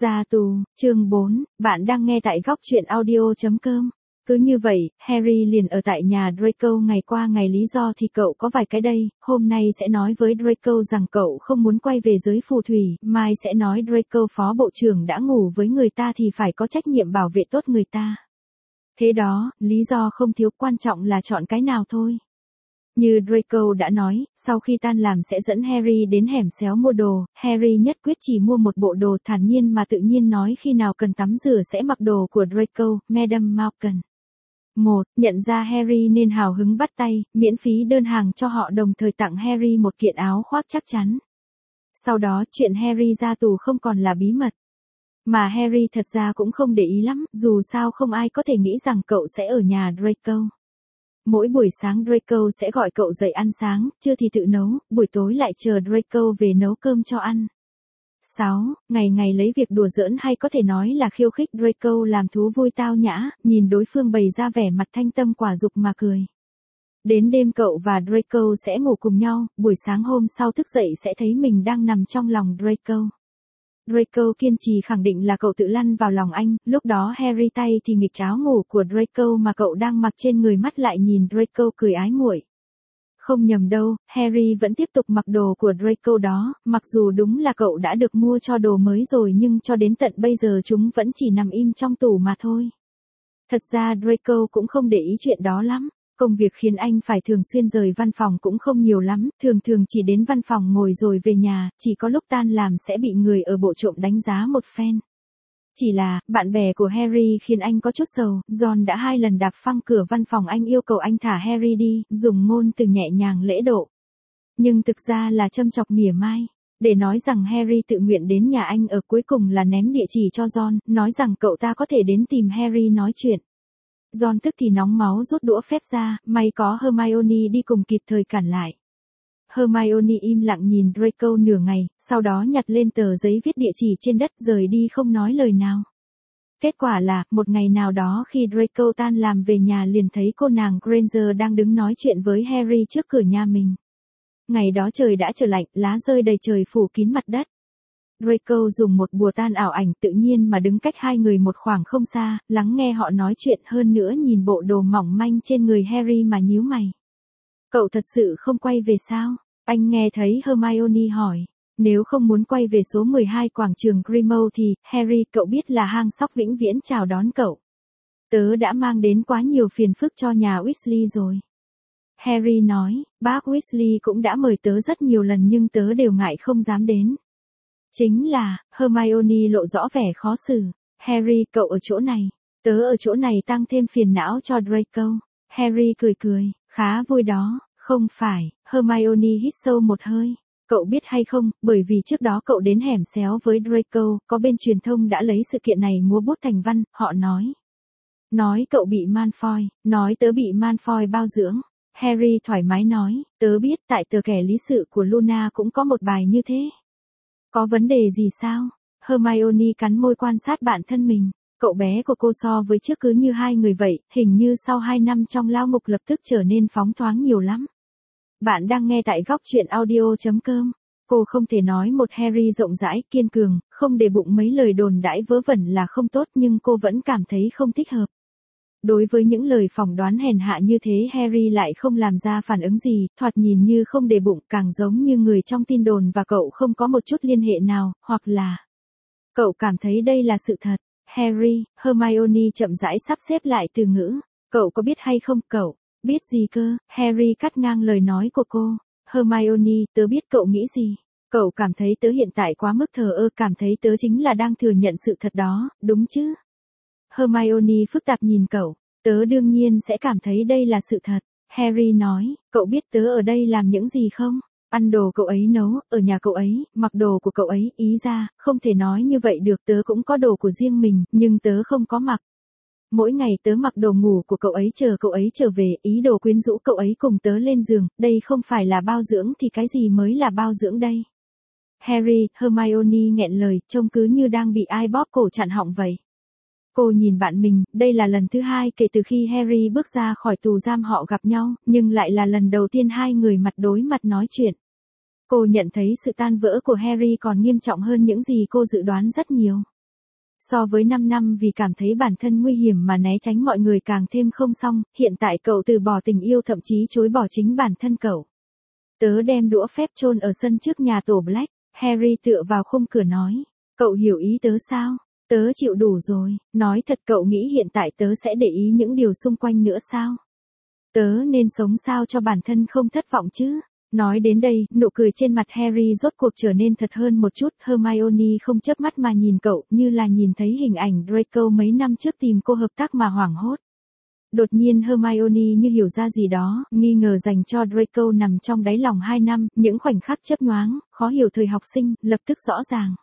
Ra tù, chương 4, bạn đang nghe tại góc truyện audio.com. Cứ như vậy, Harry liền ở tại nhà Draco ngày qua ngày, lý do thì cậu có vài cái đây, hôm nay sẽ nói với Draco rằng cậu không muốn quay về giới phù thủy, mai sẽ nói Draco phó bộ trưởng đã ngủ với người ta thì phải có trách nhiệm bảo vệ tốt người ta. Thế đó, lý do không thiếu, quan trọng là chọn cái nào thôi. Như Draco đã nói, sau khi tan làm sẽ dẫn Harry đến hẻm xéo mua đồ, Harry nhất quyết chỉ mua một bộ đồ, thản nhiên mà tự nhiên nói khi nào cần tắm rửa sẽ mặc đồ của Draco, Madame Malkin. 1. Nhận ra Harry nên hào hứng bắt tay, miễn phí đơn hàng cho họ, đồng thời tặng Harry một kiện áo khoác chắc chắn. Sau đó chuyện Harry ra tù không còn là bí mật. Mà Harry thật ra cũng không để ý lắm, dù sao không ai có thể nghĩ rằng cậu sẽ ở nhà Draco. Mỗi buổi sáng Draco sẽ gọi cậu dậy ăn sáng, trưa thì tự nấu, buổi tối lại chờ Draco về nấu cơm cho ăn. 6. Ngày ngày lấy việc đùa giỡn hay có thể nói là khiêu khích Draco làm thú vui tao nhã, nhìn đối phương bày ra vẻ mặt thanh tâm quả dục mà cười. Đến đêm cậu và Draco sẽ ngủ cùng nhau, buổi sáng hôm sau thức dậy sẽ thấy mình đang nằm trong lòng Draco. Draco kiên trì khẳng định là cậu tự lăn vào lòng anh, lúc đó Harry tay thì nghịch áo ngủ của Draco mà cậu đang mặc trên người, mắt lại nhìn Draco cười ái muội. Không nhầm đâu, Harry vẫn tiếp tục mặc đồ của Draco đó, mặc dù đúng là cậu đã được mua cho đồ mới rồi nhưng cho đến tận bây giờ chúng vẫn chỉ nằm im trong tủ mà thôi. Thật ra Draco cũng không để ý chuyện đó lắm. Công việc khiến anh phải thường xuyên rời văn phòng cũng không nhiều lắm, thường chỉ đến văn phòng ngồi rồi về nhà, chỉ có lúc tan làm sẽ bị người ở bộ trộm đánh giá một phen. Chỉ là, bạn bè của Harry khiến anh có chút sầu, Ron đã 2 lần đạp phăng cửa văn phòng anh, yêu cầu anh thả Harry đi, dùng ngôn từ nhẹ nhàng lễ độ. Nhưng thực ra là châm chọc mỉa mai. Để nói rằng Harry tự nguyện đến nhà anh ở, cuối cùng là ném địa chỉ cho Ron, nói rằng cậu ta có thể đến tìm Harry nói chuyện. Ron tức thì nóng máu rút đũa phép ra, may có Hermione đi cùng kịp thời cản lại. Hermione im lặng nhìn Draco nửa ngày, sau đó nhặt lên tờ giấy viết địa chỉ trên đất rời đi không nói lời nào. Kết quả là, một ngày nào đó khi Draco tan làm về nhà liền thấy cô nàng Granger đang đứng nói chuyện với Harry trước cửa nhà mình. Ngày đó trời đã trở lạnh, lá rơi đầy trời phủ kín mặt đất. Draco dùng một bùa tan ảo ảnh tự nhiên mà đứng cách hai người một khoảng không xa, lắng nghe họ nói chuyện, hơn nữa nhìn bộ đồ mỏng manh trên người Harry mà nhíu mày. Cậu thật sự không quay về sao? Anh nghe thấy Hermione hỏi. Nếu không muốn quay về số 12 quảng trường Grimmauld thì, Harry, cậu biết là hang sóc vĩnh viễn chào đón cậu. Tớ đã mang đến quá nhiều phiền phức cho nhà Weasley rồi. Harry nói, bác Weasley cũng đã mời tớ rất nhiều lần nhưng tớ đều ngại không dám đến. Chính là, Hermione lộ rõ vẻ khó xử. Harry, cậu ở chỗ này. Tớ ở chỗ này tăng thêm phiền não cho Draco. Harry cười, khá vui đó. Không phải, Hermione hít sâu một hơi. Cậu biết hay không, bởi vì trước đó cậu đến hẻm xéo với Draco, có bên truyền thông đã lấy sự kiện này múa bút thành văn, họ nói. Nói cậu bị Malfoy, nói tớ bị Malfoy bao dưỡng. Harry thoải mái nói, tớ biết tại tờ kẻ lý sự của Luna cũng có một bài như thế. Có vấn đề gì sao? Hermione cắn môi quan sát bản thân mình. Cậu bé của cô so với trước cứ như hai người vậy, hình như sau 2 năm trong lao ngục lập tức trở nên phóng thoáng nhiều lắm. Bạn đang nghe tại góc truyện audio.com. Cô không thể nói một Harry rộng rãi, kiên cường, không để bụng mấy lời đồn đãi vớ vẩn là không tốt, nhưng cô vẫn cảm thấy không thích hợp. Đối với những lời phỏng đoán hèn hạ như thế, Harry lại không làm ra phản ứng gì, thoạt nhìn như không để bụng, càng giống như người trong tin đồn và cậu không có một chút liên hệ nào, hoặc là cậu cảm thấy đây là sự thật. Harry, Hermione chậm rãi sắp xếp lại từ ngữ. Cậu có biết hay không? Cậu biết gì cơ? Harry cắt ngang lời nói của cô. Hermione, tớ biết cậu nghĩ gì. Cậu cảm thấy tớ hiện tại quá mức thờ ơ, cảm thấy tớ chính là đang thừa nhận sự thật đó, đúng chứ? Hermione phức tạp nhìn cậu. Tớ đương nhiên sẽ cảm thấy đây là sự thật. Harry nói, cậu biết tớ ở đây làm những gì không? Ăn đồ cậu ấy nấu, ở nhà cậu ấy, mặc đồ của cậu ấy, ý ra, không thể nói như vậy được, tớ cũng có đồ của riêng mình, nhưng tớ không có mặc. Mỗi ngày tớ mặc đồ ngủ của cậu ấy chờ cậu ấy trở về, ý đồ quyến rũ cậu ấy cùng tớ lên giường, đây không phải là bao dưỡng thì cái gì mới là bao dưỡng đây? Harry, Hermione nghẹn lời, trông cứ như đang bị ai bóp cổ chặn họng vậy. Cô nhìn bạn mình, đây là lần thứ 2 kể từ khi Harry bước ra khỏi tù giam họ gặp nhau, nhưng lại là lần đầu tiên hai người mặt đối mặt nói chuyện. Cô nhận thấy sự tan vỡ của Harry còn nghiêm trọng hơn những gì cô dự đoán rất nhiều. So với 5 năm vì cảm thấy bản thân nguy hiểm mà né tránh mọi người càng thêm không xong, hiện tại cậu từ bỏ tình yêu thậm chí chối bỏ chính bản thân cậu. Tớ đem đũa phép chôn ở sân trước nhà tổ Black, Harry tựa vào khung cửa nói. Cậu hiểu ý tớ sao? Tớ chịu đủ rồi, nói thật cậu nghĩ hiện tại tớ sẽ để ý những điều xung quanh nữa sao? Tớ nên sống sao cho bản thân không thất vọng chứ? Nói đến đây, nụ cười trên mặt Harry rốt cuộc trở nên thật hơn một chút. Hermione không chớp mắt mà nhìn cậu, như là nhìn thấy hình ảnh Draco mấy năm trước tìm cô hợp tác mà hoảng hốt. Đột nhiên Hermione như hiểu ra gì đó, nghi ngờ dành cho Draco nằm trong đáy lòng 2 năm, những khoảnh khắc chớp nhoáng, khó hiểu thời học sinh, lập tức rõ ràng.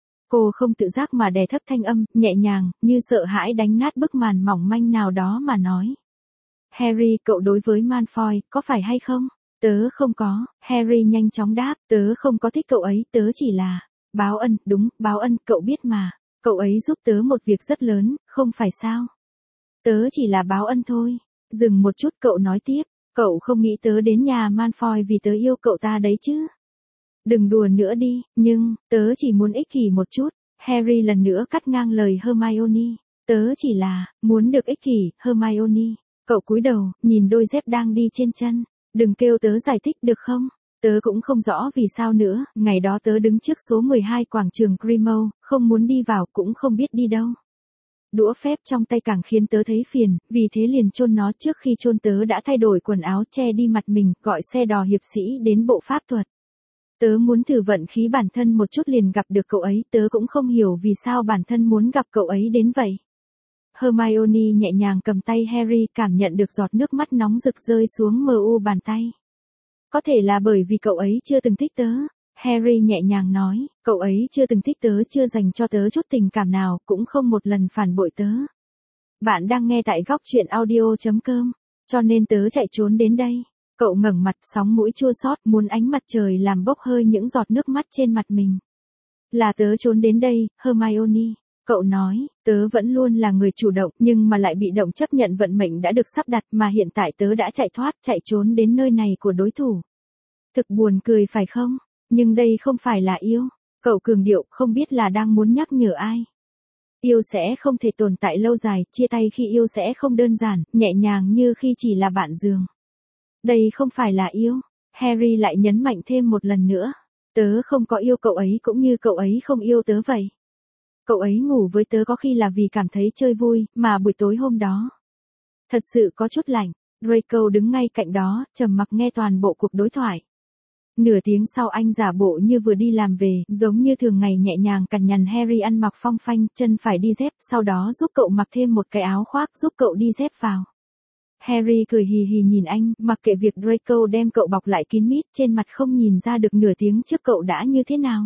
Cô không tự giác mà đè thấp thanh âm, nhẹ nhàng, như sợ hãi đánh nát bức màn mỏng manh nào đó mà nói. Harry, cậu đối với Malfoy, có phải hay không? Tớ không có, Harry nhanh chóng đáp, tớ không có thích cậu ấy, tớ chỉ là báo ân, đúng, báo ân, cậu biết mà, cậu ấy giúp tớ một việc rất lớn, không phải sao? Tớ chỉ là báo ân thôi. Dừng một chút cậu nói tiếp, cậu không nghĩ tớ đến nhà Malfoy vì tớ yêu cậu ta đấy chứ? Đừng đùa nữa đi, nhưng, tớ chỉ muốn ích kỷ một chút. Harry lần nữa cắt ngang lời Hermione, tớ chỉ là muốn được ích kỷ, Hermione. Cậu cúi đầu, nhìn đôi dép đang đi trên chân. Đừng kêu tớ giải thích được không? Tớ cũng không rõ vì sao nữa, ngày đó tớ đứng trước số 12 quảng trường Grimmauld, không muốn đi vào cũng không biết đi đâu. Đũa phép trong tay càng khiến tớ thấy phiền, vì thế liền chôn nó. Trước khi chôn tớ đã thay đổi quần áo che đi mặt mình, gọi xe đò hiệp sĩ đến bộ pháp thuật. Tớ muốn thử vận khí bản thân một chút liền gặp được cậu ấy, tớ cũng không hiểu vì sao bản thân muốn gặp cậu ấy đến vậy. Hermione nhẹ nhàng cầm tay Harry, cảm nhận được giọt nước mắt nóng rực rơi xuống bàn tay. Có thể là bởi vì cậu ấy chưa từng thích tớ. Harry nhẹ nhàng nói, cậu ấy chưa từng thích tớ, chưa dành cho tớ chút tình cảm nào, cũng không một lần phản bội tớ. Bạn đang nghe tại góc truyện audio.com, cho nên tớ chạy trốn đến đây. Cậu ngẩng mặt, sóng mũi chua xót, muốn ánh mặt trời làm bốc hơi những giọt nước mắt trên mặt mình. Là tớ trốn đến đây, Hermione. Cậu nói, tớ vẫn luôn là người chủ động, nhưng mà lại bị động chấp nhận vận mệnh đã được sắp đặt, mà hiện tại tớ đã chạy thoát, chạy trốn đến nơi này của đối thủ. Thực buồn cười phải không? Nhưng đây không phải là yêu. Cậu cường điệu, không biết là đang muốn nhắc nhở ai. Yêu sẽ không thể tồn tại lâu dài, chia tay khi yêu sẽ không đơn giản, nhẹ nhàng như khi chỉ là bạn giường. Đây không phải là yêu. Harry lại nhấn mạnh thêm một lần nữa. Tớ không có yêu cậu ấy cũng như cậu ấy không yêu tớ vậy. Cậu ấy ngủ với tớ có khi là vì cảm thấy chơi vui, mà buổi tối hôm đó. Thật sự có chút lạnh. Draco đứng ngay cạnh đó, trầm mặc nghe toàn bộ cuộc đối thoại. Nửa tiếng sau anh giả bộ như vừa đi làm về, giống như thường ngày nhẹ nhàng cằn nhằn Harry ăn mặc phong phanh, chân phải đi dép, sau đó giúp cậu mặc thêm một cái áo khoác, giúp cậu đi dép vào. Harry cười hì hì nhìn anh, mặc kệ việc Draco đem cậu bọc lại kín mít, trên mặt không nhìn ra được nửa tiếng trước cậu đã như thế nào.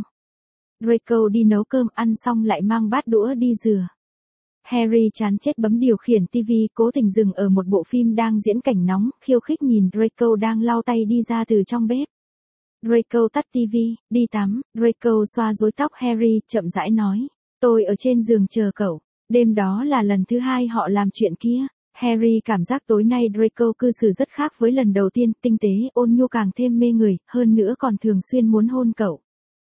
Draco đi nấu cơm, ăn xong lại mang bát đũa đi rửa. Harry chán chết bấm điều khiển TV, cố tình dừng ở một bộ phim đang diễn cảnh nóng, khiêu khích nhìn Draco đang lau tay đi ra từ trong bếp. Draco tắt TV, đi tắm. Draco xoa rối tóc Harry, chậm rãi nói. Tôi ở trên giường chờ cậu. Đêm đó là lần thứ 2 họ làm chuyện kia. Harry cảm giác tối nay Draco cư xử rất khác với lần đầu tiên, tinh tế, ôn nhu càng thêm mê người, hơn nữa còn thường xuyên muốn hôn cậu.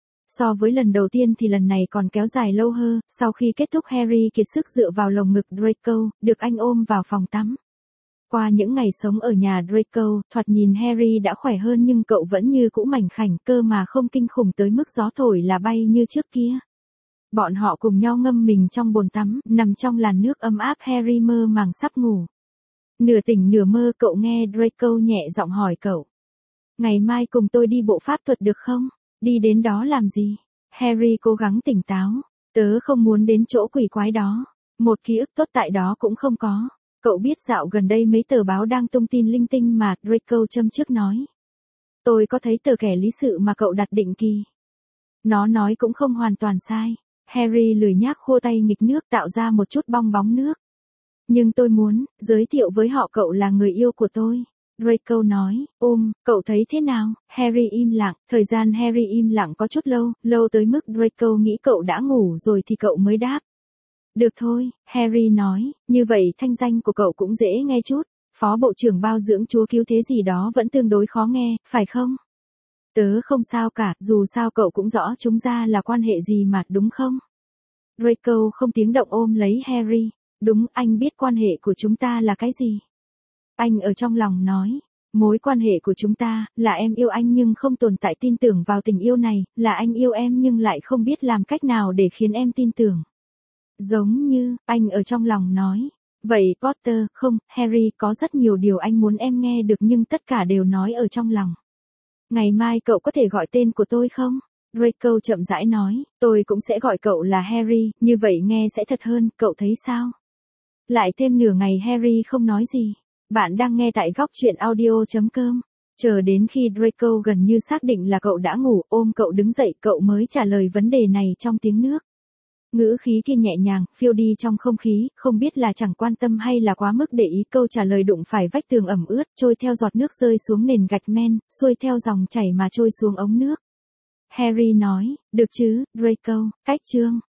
So với lần đầu tiên thì lần này còn kéo dài lâu hơn, sau khi kết thúc Harry kiệt sức dựa vào lồng ngực Draco, được anh ôm vào phòng tắm. Qua những ngày sống ở nhà Draco, thoạt nhìn Harry đã khỏe hơn nhưng cậu vẫn như cũ mảnh khảnh, cơ mà không kinh khủng tới mức gió thổi là bay như trước kia. Bọn họ cùng nhau ngâm mình trong bồn tắm, nằm trong làn nước ấm áp. Harry mơ màng sắp ngủ. Nửa tỉnh nửa mơ cậu nghe Draco nhẹ giọng hỏi cậu. Ngày mai cùng tôi đi bộ pháp thuật được không? Đi đến đó làm gì? Harry cố gắng tỉnh táo. Tớ không muốn đến chỗ quỷ quái đó. Một ký ức tốt tại đó cũng không có. Cậu biết dạo gần đây mấy tờ báo đang tung tin linh tinh mà, Draco châm trước nói. Tôi có thấy tờ kẻ lý sự mà cậu đặt định kỳ. Nó nói cũng không hoàn toàn sai. Harry lười nhác khô tay nghịch nước tạo ra một chút bong bóng nước. Nhưng tôi muốn giới thiệu với họ cậu là người yêu của tôi. Draco nói, cậu thấy thế nào? Harry im lặng, thời gian Harry im lặng có chút lâu tới mức Draco nghĩ cậu đã ngủ rồi thì cậu mới đáp. Được thôi, Harry nói, như vậy thanh danh của cậu cũng dễ nghe chút, phó bộ trưởng bao dưỡng chúa cứu thế gì đó vẫn tương đối khó nghe, phải không? Tớ không sao cả, dù sao cậu cũng rõ chúng ra là quan hệ gì mà, đúng không? Draco không tiếng động ôm lấy Harry. Đúng, anh biết quan hệ của chúng ta là cái gì. Anh ở trong lòng nói. Mối quan hệ của chúng ta, là em yêu anh nhưng không tồn tại tin tưởng vào tình yêu này, là anh yêu em nhưng lại không biết làm cách nào để khiến em tin tưởng. Giống như, anh ở trong lòng nói. Vậy Potter, không, Harry, có rất nhiều điều anh muốn em nghe được nhưng tất cả đều nói ở trong lòng. Ngày mai cậu có thể gọi tên của tôi không? Draco chậm rãi nói, tôi cũng sẽ gọi cậu là Harry, như vậy nghe sẽ thật hơn, cậu thấy sao? Lại thêm nửa ngày Harry không nói gì. Bạn đang nghe tại góc truyện audio.com. Chờ đến khi Draco gần như xác định là cậu đã ngủ, ôm cậu đứng dậy, cậu mới trả lời vấn đề này trong tiếng nước. Ngữ khí kia nhẹ nhàng, phiêu đi trong không khí, không biết là chẳng quan tâm hay là quá mức để ý. Câu trả lời đụng phải vách tường ẩm ướt, trôi theo giọt nước rơi xuống nền gạch men, xuôi theo dòng chảy mà trôi xuống ống nước. Harry nói, được chứ, Draco, cách chương.